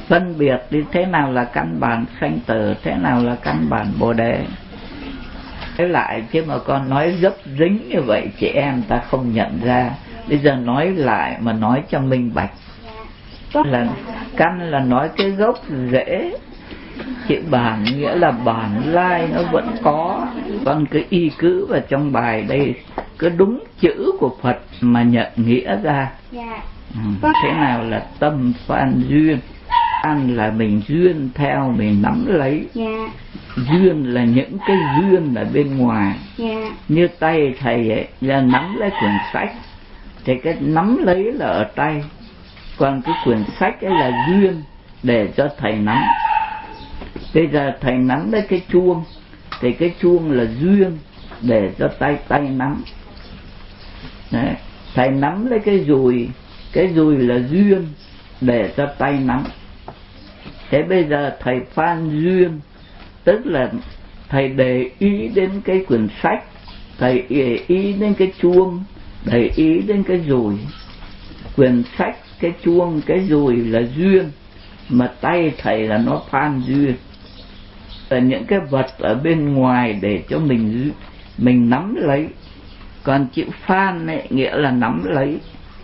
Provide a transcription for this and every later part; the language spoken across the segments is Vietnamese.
phân biệt đi thế nào là căn bản sanh tử, thế nào là căn bản bồ đề. Thế lại chứ mà con nói dấp dính như vậy chị em ta không nhận ra. Bây giờ nói lại mà nói cho minh bạch. Là căn là nói cái gốc rễ, chữ bản nghĩa là bản lai nó vẫn có. Con cứ y cứ vào trong bài đây, cứ đúng chữ của Phật mà nhận nghĩa ra. Thế nào là tâm phan duyên? Phan là mình duyên theo, mình nắm lấy. Duyên là những cái duyên ở bên ngoài. Như tay thầy ấy là nắm lấy quyển sách, thì cái nắm lấy là ở tay, còn cái quyển sách ấy là duyên để cho thầy nắm. Bây giờ thầy nắm lấy cái chuông, thì cái chuông là duyên để cho tay nắm. Đấy. Thầy nắm lấy cái dùi là duyên để cho tay nắm. Thế bây giờ thầy phan duyên, tức là thầy để ý đến cái quyển sách, thầy để ý đến cái chuông, để ý đến cái dùi. Quyển sách, cái chuông, cái dùi là duyên, mà tay thầy là nó phan duyên. Là những cái vật ở bên ngoài để cho mình nắm lấy. Còn chữ phan ấy, nghĩa là nắm lấy.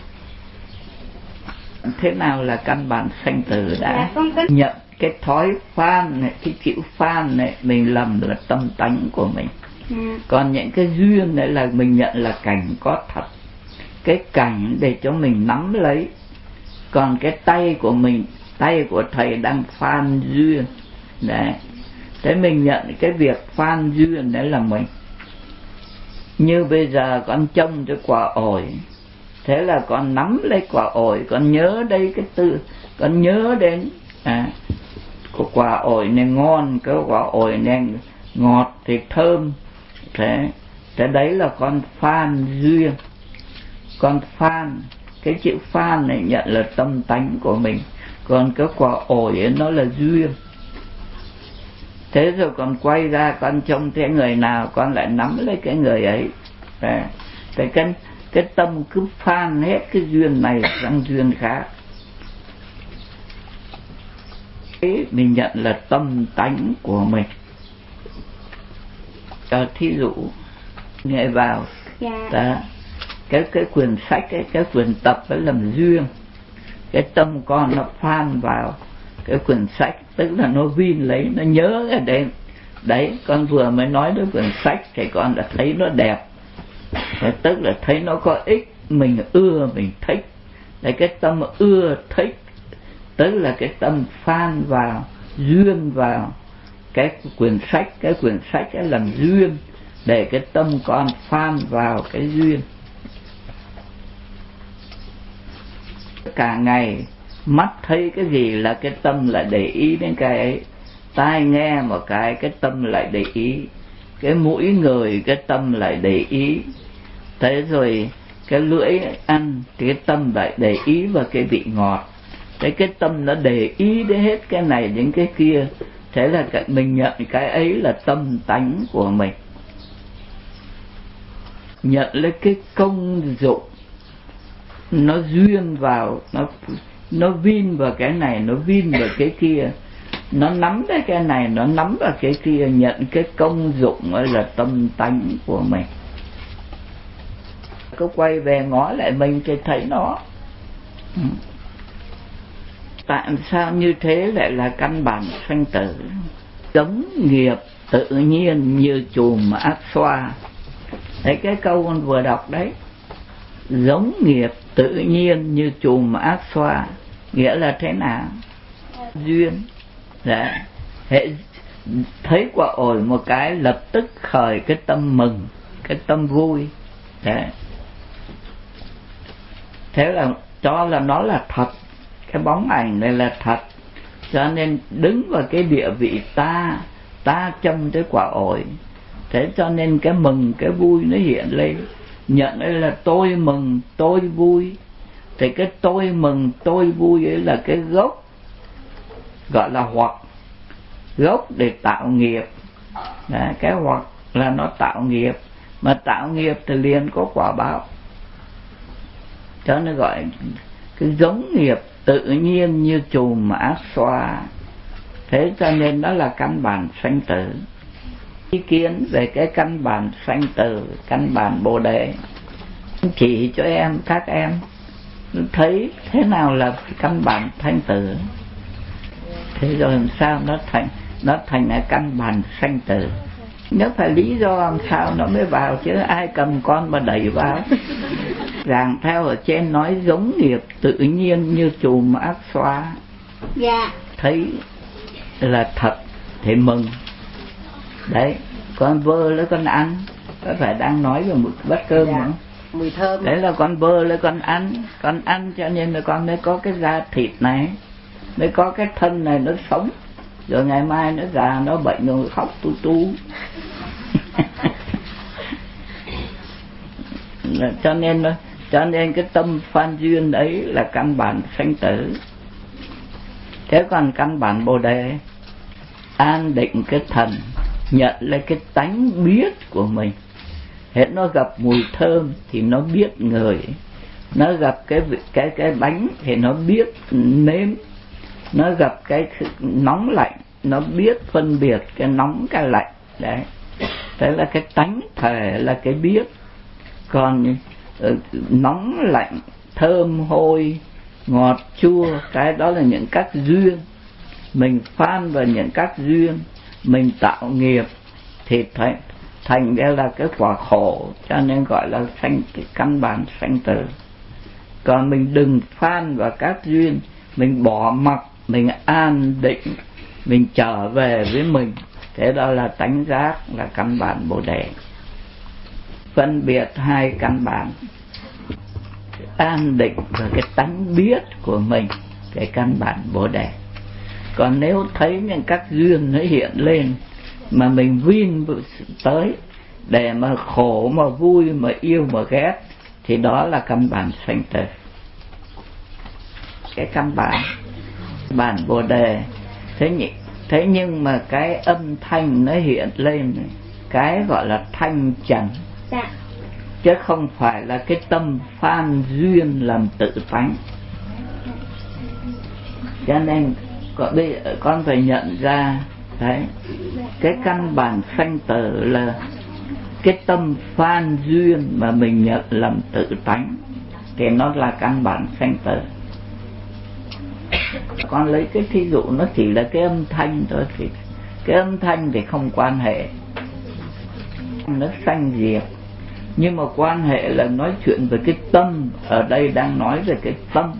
Thế nào là căn bản sanh tử đã? Nhận cái thói phan này, cái chữ phan này mình lầm là tâm tánh của mình. Còn những cái duyên này là mình nhận là cảnh có thật, cái cảnh để cho mình nắm lấy. Còn cái tay của mình, tay của thầy đang phan duyên. Đấy. Thế mình nhận cái việc phan duyên đấy là mình. Như bây giờ con trông cái quả ổi, thế là con nắm lấy quả ổi, con nhớ đây cái từ, con nhớ đến cái quả ổi này ngon, cái quả ổi này ngọt thì thơm. Thế đấy là con phan duyên. Con phan, cái chữ phan này nhận là tâm tánh của mình. Còn cái quả ổi ấy nó là duyên. Thế rồi con quay ra con trông thấy người nào con lại nắm lấy cái người ấy. Thế cái tâm cứ phan hết cái duyên này sang duyên khác. Thế mình nhận là tâm tánh của mình. Cho thí dụ nghe vào cái quyển sách ấy, cái quyển tập ấy làm duyên. Cái tâm con nó phan vào cái quyển sách, tức là nó vin lấy, nó nhớ ở đây. Đấy, con vừa mới nói đến quyển sách thì con đã thấy nó đẹp, tức là thấy nó có ích, mình ưa, mình thích. Đấy, cái tâm ưa thích tức là cái tâm phan vào, duyên vào cái quyển sách ấy làm duyên để cái tâm con phan vào cái duyên. Cả ngày mắt thấy cái gì là cái tâm lại để ý đến cái ấy, tai nghe một cái tâm lại để ý, cái mũi ngửi cái tâm lại để ý, thế rồi cái lưỡi ăn thì cái tâm lại để ý vào cái vị ngọt. Thế cái tâm nó để ý đến hết cái này đến cái kia. Thế là mình nhận cái ấy là tâm tánh của mình. Nhận lấy cái công dụng, nó duyên vào, nó vin vào cái này, nó vin vào cái kia, nó nắm cái này, nó nắm vào cái kia. Nhận cái công dụng ấy là tâm tánh của mình. Cứ quay về ngó lại mình thì thấy nó. Tại sao như thế lại là căn bản sanh tử? Giống nghiệp tự nhiên như chùm ác xoa. Đấy, cái câu con vừa đọc đấy. Giống nghiệp tự nhiên như chùm ác xoa, nghĩa là thế nào? Duyên. Đấy. Thấy quả ổi một cái lập tức khởi cái tâm mừng, cái tâm vui. Đấy. Thế là cho là nó là thật, cái bóng ảnh này là thật. Cho nên đứng vào cái địa vị ta châm tới quả ổi. Thế cho nên cái mừng, cái vui nó hiện lên. Nhận đây là tôi mừng, tôi vui. Thì cái tôi mừng, tôi vui ấy là cái gốc, gọi là hoặc. Gốc để tạo nghiệp. Đấy, cái hoặc là nó tạo nghiệp. Mà tạo nghiệp thì liền có quả báo. Cho nên gọi cái giống nghiệp tự nhiên như chùm ác xoa. Thế cho nên đó là căn bản sanh tử. Ý kiến về cái căn bản sanh tử, căn bản Bồ Đề, chỉ cho các em thấy thế nào là căn bản sanh tử. Thế rồi làm sao nó thành là căn bản sanh tử. Nếu phải lý do làm sao nó mới vào, chứ ai cầm con mà đẩy vào. Giảng theo ở trên nói giống nghiệp tự nhiên như chùm ác xoa. Dạ. Thấy là thật thì mừng. Đấy, con vơ lấy con ăn, có phải đang nói về một bát cơm dạ. không? Mùi thơm. Đấy là con vơ lấy con ăn cho nên là con mới có cái da thịt này, mới có cái thân này nó sống. Rồi ngày mai nó già, nó bệnh rồi khóc tu. cho nên cái tâm phan duyên đấy là căn bản sanh tử. Thế còn căn bản Bồ Đề an định cái thần, nhận lấy cái tánh biết của mình. Hết nó gặp mùi thơm thì nó biết ngửi, nó gặp cái bánh thì nó biết nếm, nó gặp cái nóng lạnh nó biết phân biệt cái nóng cái lạnh. Đấy, thế là cái tánh thể là cái biết. Còn nóng lạnh, thơm hôi, ngọt chua, cái đó là những các duyên. Mình phan vào những các duyên, mình tạo nghiệp thì thành ra là cái quả khổ, cho nên gọi là cái căn bản sanh tử. Còn mình đừng phan vào các duyên, mình bỏ mặc, mình an định, mình trở về với mình, thế đó là tánh giác, là căn bản Bồ Đề. Phân biệt hai căn bản, an định và cái tánh biết của mình, cái căn bản Bồ Đề. Còn nếu thấy những các duyên nó hiện lên mà mình vin tới để mà khổ mà vui mà yêu mà ghét, thì đó là căn bản sanh tử. Cái căn bản Bồ Đề. Thế nhưng mà cái âm thanh nó hiện lên, cái gọi là thanh trần, chứ không phải là cái tâm phan duyên làm tự tánh. Cho nên bây giờ con phải nhận ra đấy, cái căn bản sanh tử là cái tâm phan duyên mà mình nhận làm tự tánh, thì nó là căn bản sanh tử. Con lấy cái thí dụ nó chỉ là cái âm thanh thôi, thì cái âm thanh thì không quan hệ, nó sanh diệt. Nhưng mà quan hệ là nói chuyện về cái tâm. Ở đây đang nói về cái tâm.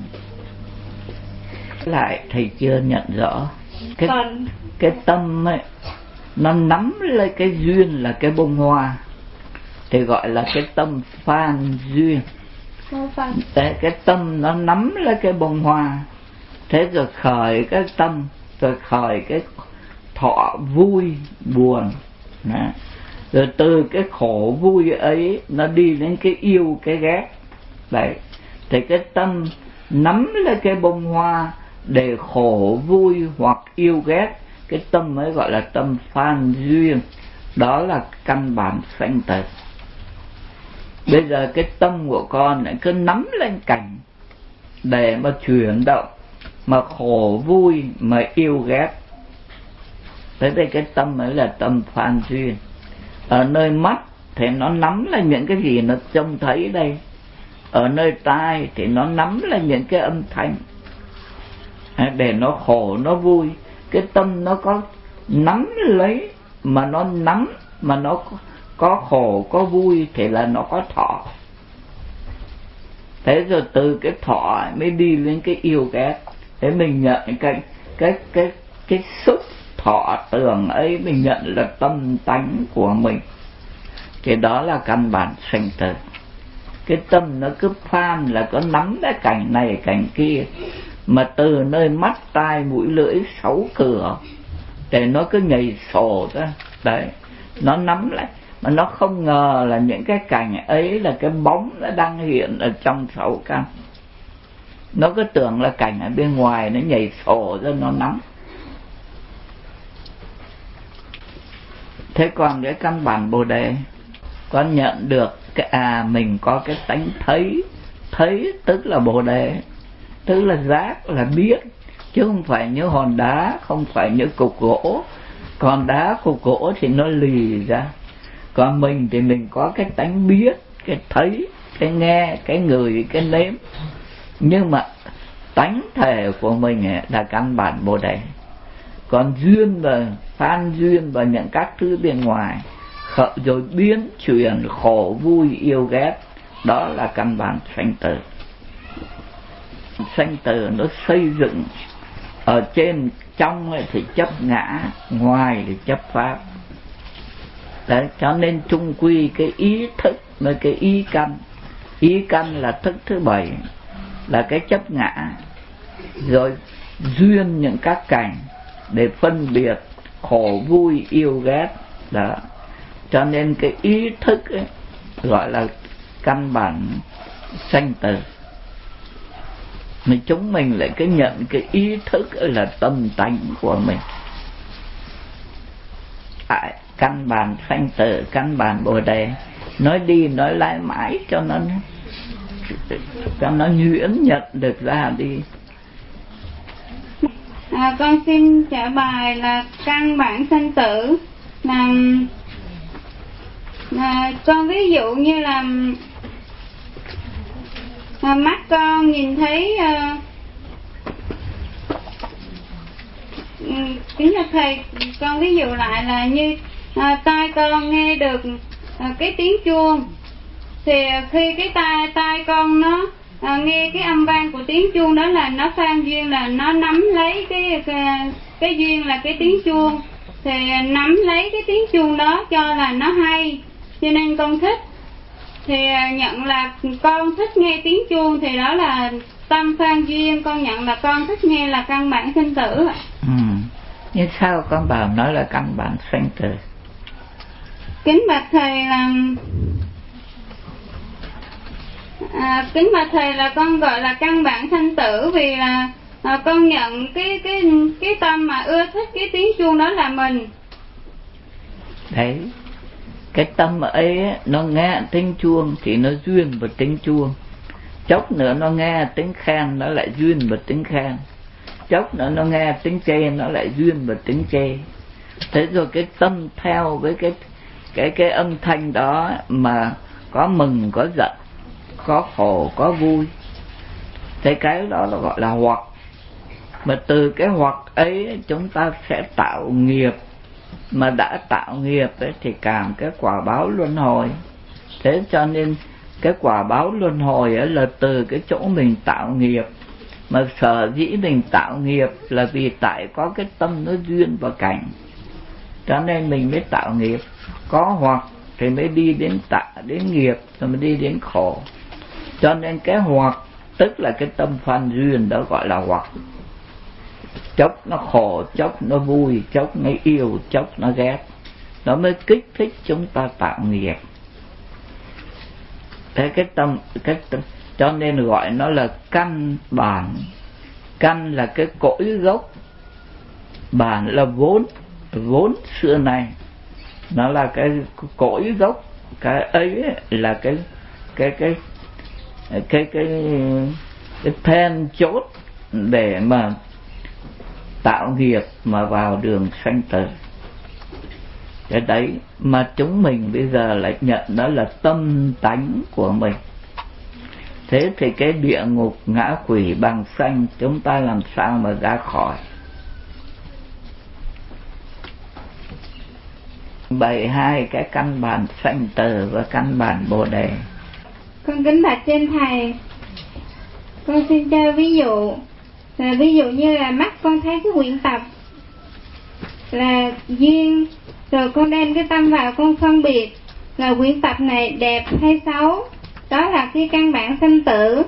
Lại thầy chưa nhận rõ cái tâm ấy, nó nắm lấy cái duyên là cái bông hoa thì gọi là cái tâm phan duyên. Đấy, cái tâm nó nắm lấy cái bông hoa, thế rồi khởi cái tâm, rồi khởi cái thọ vui buồn. Đấy. Rồi từ cái khổ vui ấy nó đi đến cái yêu cái ghét. Đấy, thì cái tâm nắm lấy cái bông hoa để khổ vui hoặc yêu ghét, cái tâm ấy gọi là tâm phan duyên. Đó là căn bản sanh tử. Bây giờ cái tâm của con lại cứ nắm lên cảnh để mà chuyển động, mà khổ vui, mà yêu ghét. Thế đây cái tâm ấy là tâm phan duyên. Ở nơi mắt thì nó nắm là những cái gì nó trông thấy đây. Ở nơi tai thì nó nắm là những cái âm thanh để nó khổ nó vui. Cái tâm nó có nắm lấy, mà nó nắm mà nó có khổ có vui thì là nó có thọ. Thế rồi từ cái thọ mới đi lên cái yêu ghét. Thế mình nhận cái xúc thọ tưởng ấy, mình nhận là tâm tánh của mình, thì đó là căn bản sanh tử. Cái tâm nó cứ phan là có nắm cái cảnh này cảnh kia, mà từ nơi mắt tai mũi lưỡi sáu cửa để nó cứ nhảy sổ ra. Đấy, nó nắm lại, mà nó không ngờ là những cái cảnh ấy là cái bóng nó đang hiện ở trong sáu căn. Nó cứ tưởng là cảnh ở bên ngoài, nó nhảy sổ ra nó nắm. Thế còn cái căn bản Bồ Đề, con nhận được cái mình có cái tánh thấy tức là Bồ Đề. tức là giác là biết, chứ không phải như hòn đá, không phải như cục gỗ. Còn đá cục gỗ thì nó lì ra, còn mình thì mình có cái tánh biết, cái thấy, cái nghe, cái ngửi, cái nếm. Nhưng mà tánh thể của mình là căn bản Bồ Đề. Còn duyên và phan duyên và những các thứ bên ngoài rồi biến chuyển khổ vui yêu ghét, đó là căn bản sanh tử. Sanh tử nó xây dựng ở trên, trong thì chấp ngã, ngoài thì chấp pháp. Đấy, cho nên chung quy cái ý thức với cái ý căn. Ý căn là thức thứ 7, là cái chấp ngã, rồi duyên những các cảnh để phân biệt khổ vui yêu ghét đó. Cho nên cái ý thức ấy, gọi là căn bản sanh tử. Mà chúng mình lại cứ nhận cái ý thức là tâm tánh của mình. Căn bản sanh tử, căn bản Bồ Đề, nói đi nói lại mãi cho nó nhuyễn nhận được ra đi. Con xin trả bài là căn bản sanh tử. Con ví dụ như là mắt con nhìn thấy, kính thưa thầy, con ví dụ lại là như tai con nghe được cái tiếng chuông, thì khi cái tai con nó nghe cái âm vang của tiếng chuông đó là nó phan duyên, là nó nắm lấy cái duyên là cái tiếng chuông, thì nắm lấy cái tiếng chuông đó cho là nó hay, cho nên con thích. Thì nhận là con thích nghe tiếng chuông, thì đó là tâm phan duyên, con nhận là con thích nghe là căn bản sinh tử. Nhưng sao con bảo nói là căn bản sanh tử? Kính bạch thầy là con gọi là căn bản sanh tử vì là con nhận cái tâm mà ưa thích cái tiếng chuông đó là mình. Đấy, cái tâm ấy nó nghe tiếng chuông thì nó duyên vào tiếng chuông, chốc nữa nó nghe tiếng khen nó lại duyên vào tiếng khen, chốc nữa nó nghe tiếng chê nó lại duyên vào tiếng chê. Thế rồi cái tâm theo với cái âm thanh đó mà có mừng có giận, có khổ có vui, thế cái đó là gọi là hoặc. Mà từ cái hoặc ấy chúng ta sẽ tạo nghiệp, mà đã tạo nghiệp ấy thì cảm cái quả báo luân hồi. Thế cho nên cái quả báo luân hồi ấy là từ cái chỗ mình tạo nghiệp. Mà sở dĩ mình tạo nghiệp là vì tại có cái tâm nó duyên vào cảnh, cho nên mình mới tạo nghiệp. Có hoặc thì mới đi đến nghiệp, rồi mới đi đến khổ. Cho nên cái hoặc tức là cái tâm phan duyên đó gọi là hoặc. Chốc nó khổ, chốc nó vui, chốc nó yêu, chốc nó ghét, nó mới kích thích chúng ta tạo nghiệp. Thế cái tâm cho nên gọi nó là căn bản. Căn là cái cội gốc, bản là vốn xưa này, nó là cái cội gốc. Cái ấy là cái then chốt để mà tạo nghiệp mà vào đường sanh tử. Cái đấy mà chúng mình bây giờ lại nhận đó là tâm tánh của mình. Thế thì cái địa ngục ngã quỷ bằng sanh chúng ta làm sao mà ra khỏi? 72 cái căn bản sanh tử và căn bản Bồ Đề. Con kính bạch trên thầy, con xin cho ví dụ là ví dụ như là mắt con thấy cái quyển tập là duyên, rồi con đem cái tâm vào con phân biệt là quyển tập này đẹp hay xấu, đó là cái căn bản sanh tử.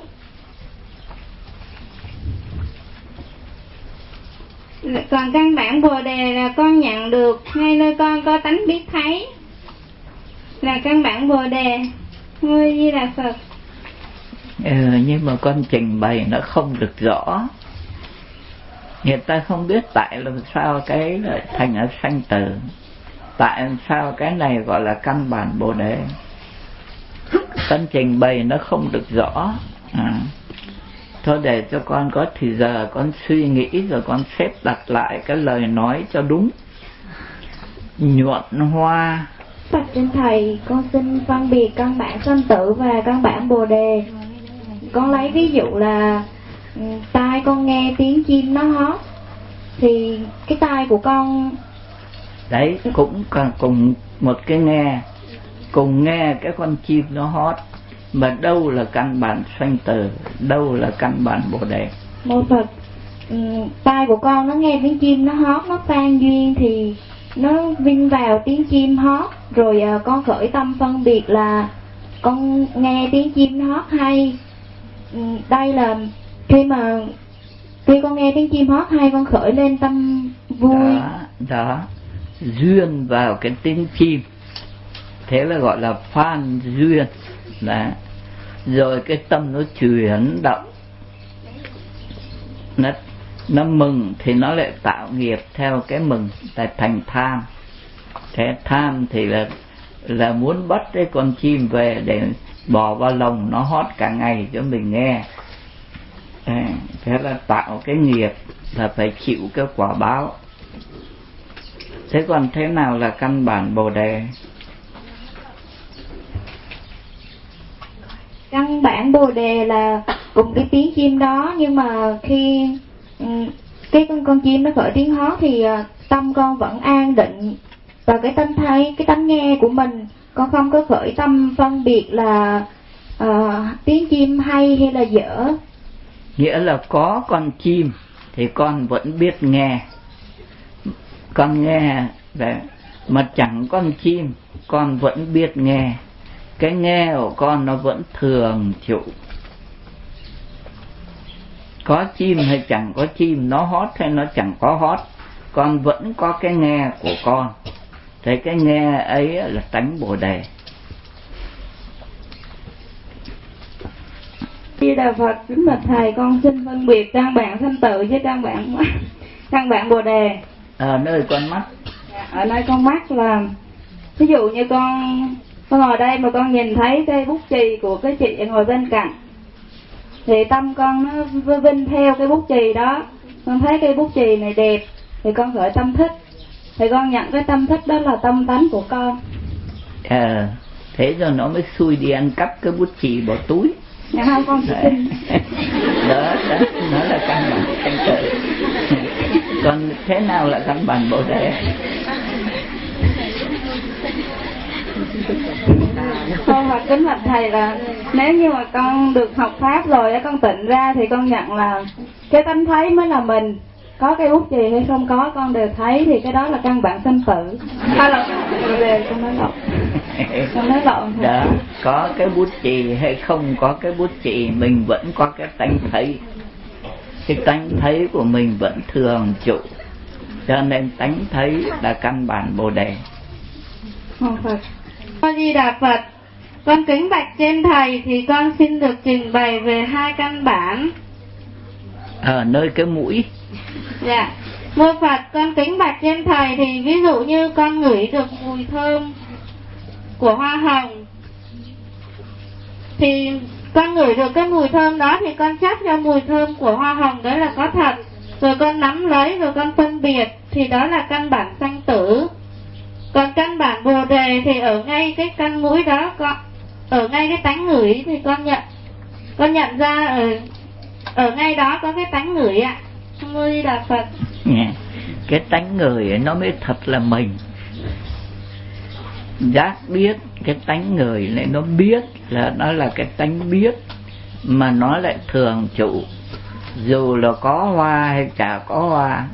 Còn căn bản Bồ Đề là con nhận được ngay nơi con có tánh biết thấy, là căn bản Bồ Đề. Ngôi Di Đà Phật. Nhưng mà con trình bày nó không được rõ, người ta không biết tại làm sao cái lại thành ở sanh tử, tại sao cái này gọi là căn bản Bồ Đề. Con trình bày nó không được rõ. Thôi để cho con có thì giờ con suy nghĩ rồi con xếp đặt lại cái lời nói cho đúng. Nhuận Hoa. Bạch trên thầy, con xin phân biệt căn bản sanh tử và căn bản bồ đề. Con lấy ví dụ là tai con nghe tiếng chim nó hót, thì cái tai của con đấy cũng cùng một cái nghe, cùng nghe cái con chim nó hót, mà đâu là căn bản sanh tử, đâu là căn bản bồ đề. Mô Phật, tai của con nó nghe tiếng chim nó hót, nó tan duyên thì nó vinh vào tiếng chim hót, rồi con khởi tâm phân biệt là con nghe tiếng chim nó hót hay. Đây là khi con nghe tiếng chim hót hay, con khởi lên tâm vui. Đó, duyên vào cái tiếng chim, thế là gọi là phan duyên. Đó. Rồi cái tâm nó chuyển động, nó mừng thì nó lại tạo nghiệp theo cái mừng, là thành tham. Thế tham thì là muốn bắt cái con chim về để bỏ vào lồng nó hót cả ngày cho mình nghe. Thế là tạo cái nghiệp, là phải chịu cái quả báo. Thế còn thế nào là căn bản bồ đề? Căn bản bồ đề là cùng cái tiếng chim đó, nhưng mà khi cái con chim nó khởi tiếng hót thì tâm con vẫn an định, và cái tâm thấy, cái tánh nghe của mình, con không có khởi tâm phân biệt là tiếng chim hay là dở. Nghĩa là có con chim thì con vẫn biết nghe, con nghe đấy, mà chẳng con chim con vẫn biết nghe. Cái nghe của con nó vẫn thường trụ. Có chim hay chẳng có chim, nó hót hay nó chẳng có hót, con vẫn có cái nghe của con. Thế cái nghe ấy là tánh bồ đề. Di Đà Phật, kính bạch thầy, con xin phân biệt căn bản sanh tử với căn bản bồ đề. Ở nơi con mắt. Ở nơi con mắt là ví dụ như con ngồi đây mà con nhìn thấy cây bút chì của cái chị ngồi bên cạnh, thì tâm con nó vinh theo cái bút chì đó. Con thấy cây bút chì này đẹp thì con khởi tâm thích, thì con nhận cái tâm thích đó là tâm tánh của con. Thế rồi nó mới xui đi ăn cắp cái bút chì bỏ túi. Dạ không, con chỉ tin. Đó, nó là căn bản sanh tử. Còn thế nào là căn bản bồ đề? Con hoặc kính bạch thầy là nếu như mà con được học pháp rồi, con tịnh ra thì con nhận là cái tánh thấy mới là mình. Có cây bút chì hay không có, con đều thấy, thì cái đó là căn bản sanh tử. Hay là về con nói lộn. Con nói lộn. Đó, có cái bút chì hay không có cái bút chì, mình vẫn có cái tánh thấy. Cái tánh thấy của mình vẫn thường trụ, cho nên tánh thấy là căn bản bồ đề. Phật. Di Đà Phật, con kính bạch trên thầy, thì con xin được trình bày về hai căn bản. Ở nơi cái mũi. Dạ. Mô Phật, con kính bạch trên thầy, thì ví dụ như con ngửi được mùi thơm của hoa hồng, thì con ngửi được cái mùi thơm đó thì con chắc cho mùi thơm của hoa hồng đấy là có thật, rồi con nắm lấy rồi con phân biệt, thì đó là căn bản sanh tử. Còn căn bản bồ đề thì ở ngay cái căn mũi đó, ở ngay cái tánh ngửi thì con nhận ra ở ngay đó có cái tánh ngửi ạ. Mô Di Đà Phật. Cái tánh người ấy nó mới thật là mình. Giác biết, cái tánh người này nó biết là nó là cái tánh biết, mà nó lại thường trụ, dù là có hoa hay chả có hoa,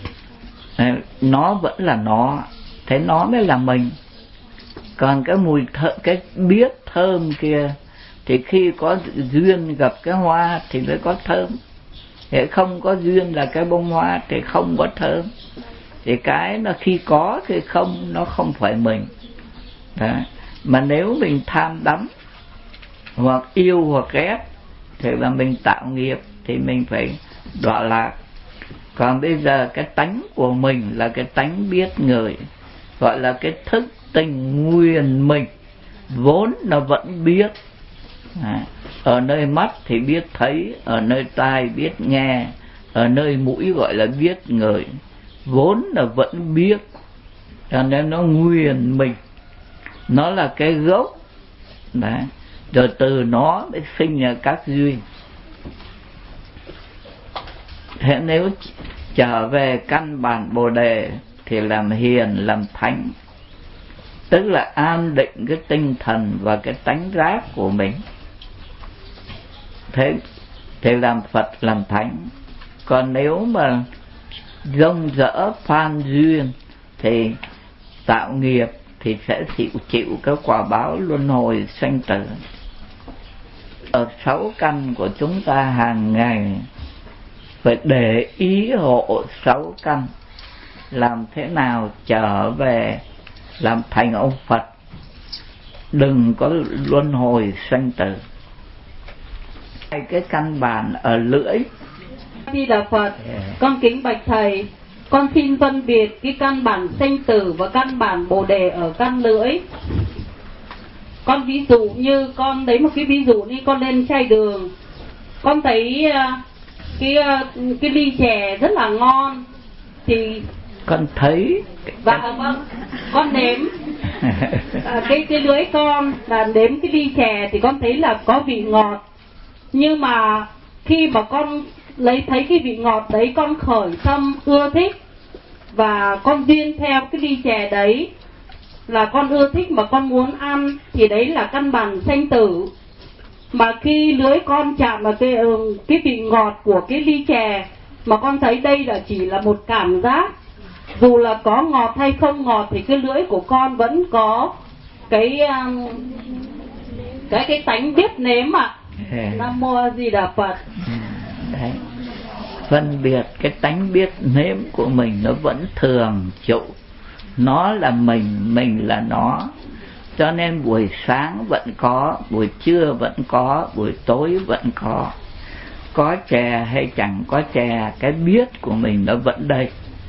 nó vẫn là nó. Thế nó mới là mình. Còn cái mùi cái biết thơm kia thì khi có duyên gặp cái hoa thì mới có thơm, thế không có duyên là cái bông hoa thì không có thơm. Thì cái nó khi có thì không, nó không phải mình. Đó. Mà nếu mình tham đắm hoặc yêu hoặc ghét thì là mình tạo nghiệp, thì mình phải đọa lạc. Còn bây giờ cái tánh của mình là cái tánh biết người, gọi là cái thức tình nguyên mình, vốn nó vẫn biết, Ở nơi mắt thì biết thấy, ở nơi tai biết nghe, ở nơi mũi gọi là biết ngửi, vốn là vẫn biết, cho nên nó nguyên mình, nó là cái gốc. Đấy. Rồi từ nó mới sinh ra các duyên. Thế nếu trở về căn bản Bồ Đề thì làm hiền, làm thánh, tức là an định cái tinh thần và cái tánh giác của mình. Thế thì làm Phật, làm thánh. Còn nếu mà rông rỡ phan duyên thì tạo nghiệp thì sẽ chịu cái quả báo luân hồi sanh tử. Ở 6 căn của chúng ta hàng ngày phải để ý hộ 6 căn, làm thế nào trở về làm thành ông Phật, đừng có luân hồi sanh tử. Cái căn bản ở lưỡi. Khi Đà Phật, con kính bạch thầy, con xin phân biệt cái căn bản sanh tử và căn bản Bồ Đề ở căn lưỡi. Con ví dụ như con lấy một cái ví dụ như con lên chai đường, con thấy cái ly chè rất là ngon thì con thấy vâng, con nếm cái lưỡi con là nếm cái ly chè thì con thấy là có vị ngọt, nhưng mà khi mà con thấy cái vị ngọt đấy, con khởi tâm ưa thích và con duyên theo cái ly chè đấy, là con ưa thích mà con muốn ăn, thì đấy là căn bản sanh tử. Mà khi lưỡi con chạm vào cái vị ngọt của cái ly chè, mà con thấy đây là chỉ là một cảm giác, dù là có ngọt hay không ngọt thì cái lưỡi của con vẫn có cái tánh biết nếm ạ. Nam Mô A Di Đà Phật. Đấy. Phân biệt cái tánh biết nếm của mình nó vẫn thường trụ. Nó là mình là nó. Cho nên buổi sáng vẫn có, buổi trưa vẫn có, buổi tối vẫn có. Có chè hay chẳng có chè, cái biết của mình nó vẫn đây.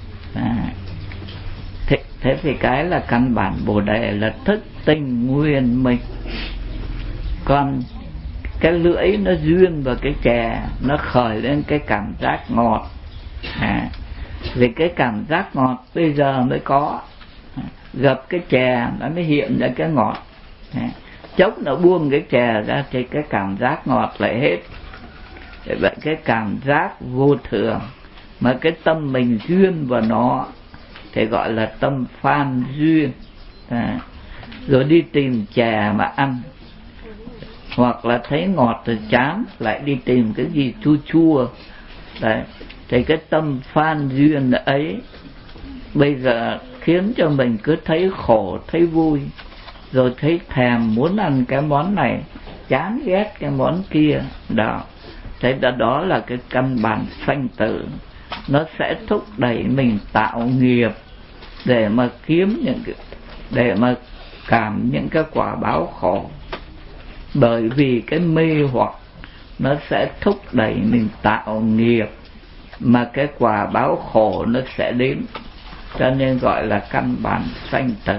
Thế thì cái là căn bản Bồ Đề là thức tinh nguyên mình. Còn cái lưỡi nó duyên vào cái chè, nó khởi lên cái cảm giác ngọt. Vì cái cảm giác ngọt bây giờ mới có, gặp cái chè nó mới hiện ra cái ngọt. Chốc nó buông cái chè ra thì cái cảm giác ngọt lại hết. Vậy cái cảm giác vô thường, mà cái tâm mình duyên vào nó thì gọi là tâm phan duyên. Rồi đi tìm chè mà ăn, hoặc là thấy ngọt rồi chán, lại đi tìm cái gì chua chua. Đấy. Thì cái tâm phan duyên ấy bây giờ khiến cho mình cứ thấy khổ, thấy vui, rồi thấy thèm muốn ăn cái món này, chán ghét cái món kia. Đó. Thế đó là cái căn bản sanh tử. Nó sẽ thúc đẩy mình tạo nghiệp để mà kiếm để mà cảm những cái quả báo khổ. Bởi vì cái mê hoặc nó sẽ thúc đẩy mình tạo nghiệp, mà cái quả báo khổ nó sẽ đến. Cho nên gọi là căn bản sanh tử.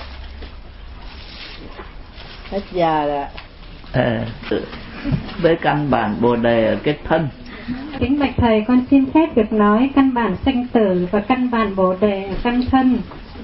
Hết giờ rồi. Với căn bản Bồ Đề ở cái thân. Kính bạch thầy, con xin phép được nói căn bản sanh tử và căn bản Bồ Đề ở căn thân.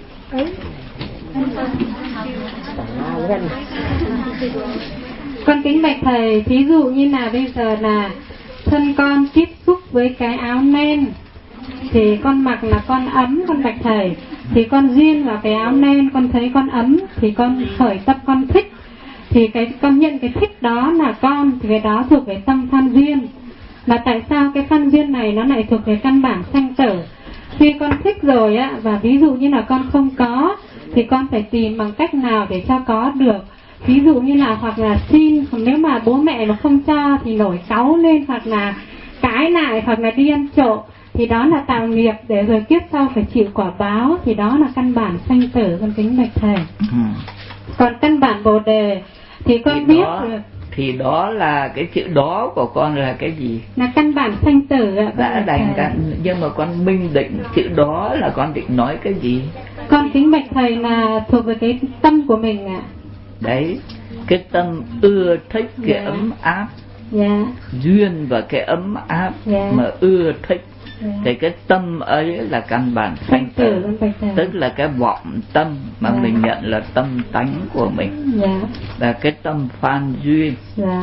Con kính bạch thầy, thí dụ như là bây giờ là thân con tiếp xúc với cái áo len thì con mặc là con ấm, con bạch thầy, thì con duyên vào cái áo len, con thấy con ấm thì con khởi tâm con thích, thì con nhận cái thích đó là con, thì cái đó thuộc về tâm phan duyên. Mà tại sao cái phan duyên này nó lại thuộc về căn bản sanh tử? Khi con thích rồi á, và ví dụ như là con không có thì con phải tìm bằng cách nào để cho có được. Ví dụ như là hoặc là xin, nếu mà bố mẹ mà không cho thì nổi cáu lên, hoặc là cãi lại, hoặc là đi ăn trộm, thì đó là tạo nghiệp để rồi kiếp sau phải chịu quả báo. Thì đó là căn bản sanh tử, con kính bạch thầy. Còn căn bản Bồ Đề thì con thì biết đó, được. Thì đó là cái chữ đó của con là cái gì? Là căn bản sanh tử ạ. Đã đành cả, nhưng mà con minh định chữ đó là con định nói cái gì? Con kính bạch thầy là thuộc về cái tâm của mình ạ. Đấy, cái tâm ưa thích cái ấm áp, duyên và cái ấm áp mà ưa thích, thì cái tâm ấy là căn bản sanh tử, tức là cái vọng tâm mà mình nhận là tâm tánh của mình, là cái tâm phan duyên.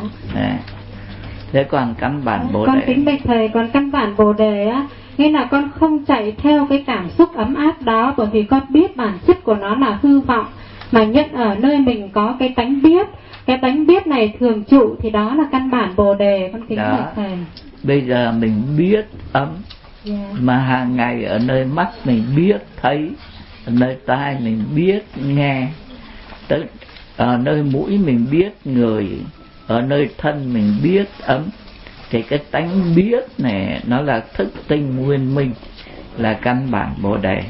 Thế còn căn bản Bồ Đề, con kính bạch thầy, còn căn bản Bồ Đề á, nghĩa là con không chạy theo cái cảm xúc ấm áp đó, bởi vì con biết bản chất của nó là hư vọng, mà nhận ở nơi mình có cái tánh biết, cái tánh biết này thường trụ, thì đó là căn bản Bồ Đề. Con kính bạch thầy. Bây giờ mình biết ấm, mà hàng ngày ở nơi mắt mình biết thấy, ở nơi tai mình biết nghe, ở nơi mũi mình biết ngửi, ở nơi thân mình biết ấm, thì cái tánh biết này nó là thức tinh nguyên minh, là căn bản Bồ Đề.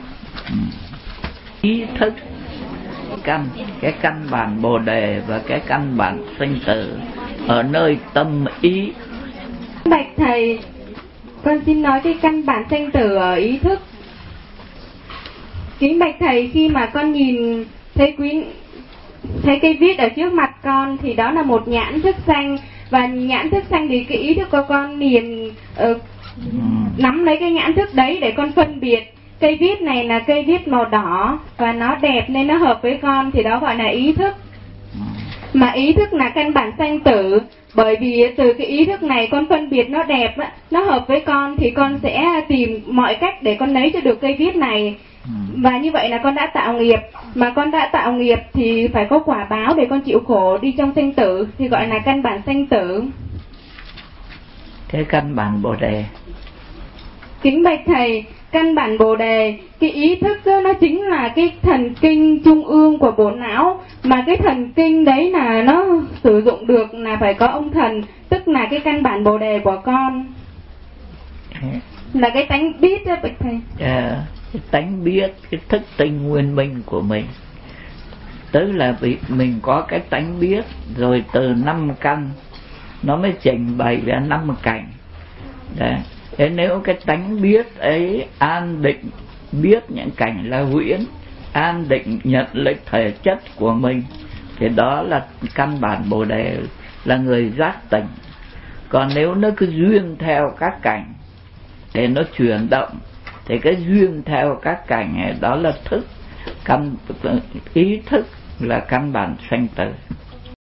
Ý thức cái căn bản Bồ Đề và cái căn bản sanh tử ở nơi tâm ý. Bạch thầy, con xin nói cái căn bản sanh tử ở ý thức. Kính bạch thầy, khi mà con nhìn thấy cái viết ở trước mặt con thì đó là một nhãn thức sanh, và nhãn thức sanh thì cái ý thức của con liền nắm lấy cái nhãn thức đấy để con phân biệt cây viết này là cây viết màu đỏ và nó đẹp nên nó hợp với con, thì đó gọi là ý thức. Mà ý thức là căn bản sanh tử, bởi vì từ cái ý thức này con phân biệt nó đẹp, nó hợp với con, thì con sẽ tìm mọi cách để con lấy cho được cây viết này. Và như vậy là con đã tạo nghiệp, mà con đã tạo nghiệp thì phải có quả báo để con chịu khổ đi trong sanh tử, thì gọi là căn bản sanh tử. Cái căn bản Bồ Đề. Kính bạch thầy, căn bản Bồ Đề, cái ý thức đó, nó chính là cái thần kinh trung ương của bộ não, mà cái thần kinh đấy là nó sử dụng được là phải có ông thần, tức là cái căn bản Bồ Đề của con là cái tánh biết đó bạch thầy. Cái tánh biết, cái thức tinh nguyên minh của mình, tức là vì mình có cái tánh biết rồi, từ 5 căn nó mới trình bày ra 5 cảnh. Đấy. Thế nếu cái tánh biết ấy an định biết những cảnh là huyễn, an định nhận lấy thể chất của mình, thì đó là căn bản Bồ Đề, là người giác tỉnh. Còn nếu nó cứ duyên theo các cảnh để nó chuyển động, thì cái duyên theo các cảnh này đó là thức, ý thức là căn bản sanh tử.